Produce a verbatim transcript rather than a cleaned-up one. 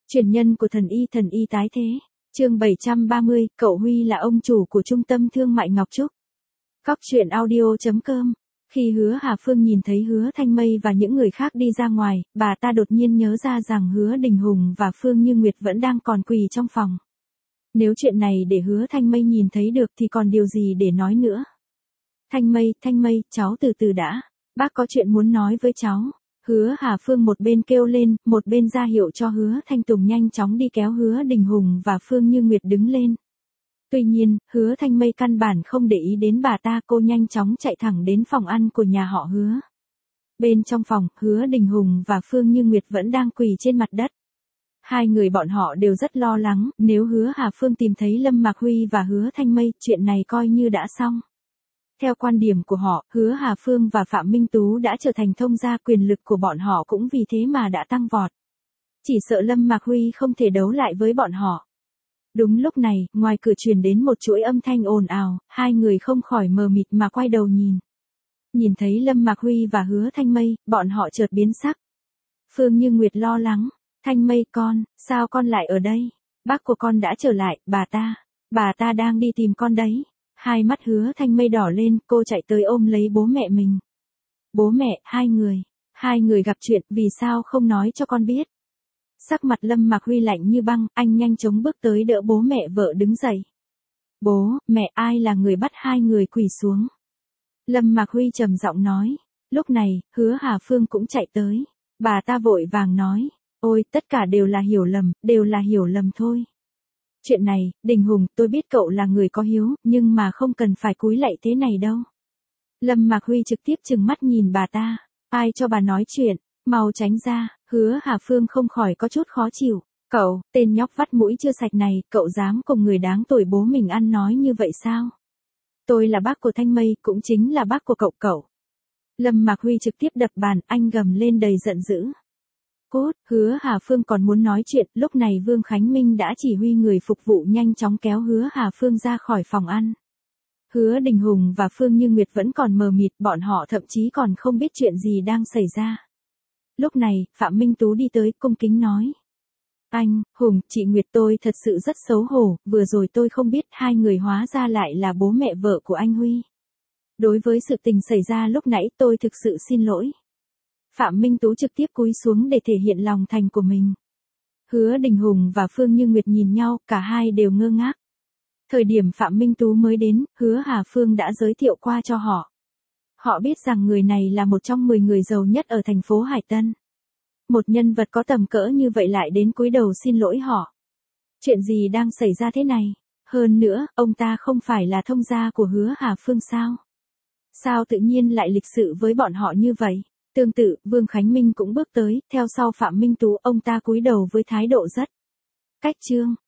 Truyền nhân của thần y thần y tái thế. Chương bảy trăm ba mươi, cậu Huy là ông chủ của trung tâm thương mại Ngọc Trúc. Góc truyện audio chấm com. Khi Hứa Hà Phương nhìn thấy Hứa Thanh Mây và những người khác đi ra ngoài, bà ta đột nhiên nhớ ra rằng Hứa Đình Hùng và Phương Như Nguyệt vẫn đang còn quỳ trong phòng. Nếu chuyện này để Hứa Thanh Mây nhìn thấy được thì còn điều gì để nói nữa. Thanh Mây, Thanh Mây, cháu từ từ đã. Bác có chuyện muốn nói với cháu. Hứa Hà Phương một bên kêu lên, một bên ra hiệu cho Hứa Thanh Tùng nhanh chóng đi kéo Hứa Đình Hùng và Phương Như Nguyệt đứng lên. Tuy nhiên, Hứa Thanh Mây căn bản không để ý đến bà ta, cô nhanh chóng chạy thẳng đến phòng ăn của nhà họ Hứa. Bên trong phòng, Hứa Đình Hùng và Phương Như Nguyệt vẫn đang quỳ trên mặt đất. Hai người bọn họ đều rất lo lắng, nếu Hứa Hà Phương tìm thấy Lâm Mạc Huy và Hứa Thanh Mây, chuyện này coi như đã xong. Theo quan điểm của họ, Hứa Hà Phương và Phạm Minh Tú đã trở thành thông gia, quyền lực của bọn họ cũng vì thế mà đã tăng vọt. Chỉ sợ Lâm Mạc Huy không thể đấu lại với bọn họ. Đúng lúc này, ngoài cửa truyền đến một chuỗi âm thanh ồn ào, hai người không khỏi mờ mịt mà quay đầu nhìn. Nhìn thấy Lâm Mạc Huy và Hứa Thanh Mây, bọn họ chợt biến sắc. Phương Như Nguyệt lo lắng, Thanh Mây con, sao con lại ở đây? Bác của con đã trở lại, bà ta, bà ta đang đi tìm con đấy. Hai mắt Hứa Thanh Mây đỏ lên, cô chạy tới ôm lấy bố mẹ mình. Bố mẹ, hai người, hai người gặp chuyện, vì sao không nói cho con biết? Sắc mặt Lâm Mạc Huy lạnh như băng, anh nhanh chóng bước tới đỡ bố mẹ vợ đứng dậy. Bố, mẹ, ai là người bắt hai người quỳ xuống? Lâm Mạc Huy trầm giọng nói. Lúc này, Hứa Hà Phương cũng chạy tới. Bà ta vội vàng nói. Ôi, tất cả đều là hiểu lầm, đều là hiểu lầm thôi. Chuyện này, Đình Hùng, tôi biết cậu là người có hiếu, nhưng mà không cần phải cúi lạy thế này đâu. Lâm Mạc Huy trực tiếp trừng mắt nhìn bà ta. Ai cho bà nói chuyện, mau tránh ra. Hứa Hà Phương không khỏi có chút khó chịu. Cậu, tên nhóc vắt mũi chưa sạch này, cậu dám cùng người đáng tuổi bố mình ăn nói như vậy sao? Tôi là bác của Thanh Mây, cũng chính là bác của cậu cậu. Lâm Mạc Huy trực tiếp đập bàn, anh gầm lên đầy giận dữ. Cốt, Hứa Hà Phương còn muốn nói chuyện, lúc này Vương Khánh Minh đã chỉ huy người phục vụ nhanh chóng kéo Hứa Hà Phương ra khỏi phòng ăn. Hứa Đình Hùng và Phương Như Nguyệt vẫn còn mờ mịt, bọn họ thậm chí còn không biết chuyện gì đang xảy ra. Lúc này, Phạm Minh Tú đi tới, cung kính nói. Anh, Hùng, chị Nguyệt, tôi thật sự rất xấu hổ, vừa rồi tôi không biết hai người hóa ra lại là bố mẹ vợ của anh Huy. Đối với sự tình xảy ra lúc nãy tôi thực sự xin lỗi. Phạm Minh Tú trực tiếp cúi xuống để thể hiện lòng thành của mình. Hứa Đình Hùng và Phương Như Nguyệt nhìn nhau, cả hai đều ngơ ngác. Thời điểm Phạm Minh Tú mới đến, Hứa Hà Phương đã giới thiệu qua cho họ. Họ biết rằng người này là một trong mười người giàu nhất ở thành phố Hải Tân. Một nhân vật có tầm cỡ như vậy lại đến cúi đầu xin lỗi họ. Chuyện gì đang xảy ra thế này? Hơn nữa, ông ta không phải là thông gia của Hứa Hà Phương sao? Sao tự nhiên lại lịch sự với bọn họ như vậy? Tương tự, Vương Khánh Minh cũng bước tới, theo sau Phạm Minh Tú, ông ta cúi đầu với thái độ rất cách chương.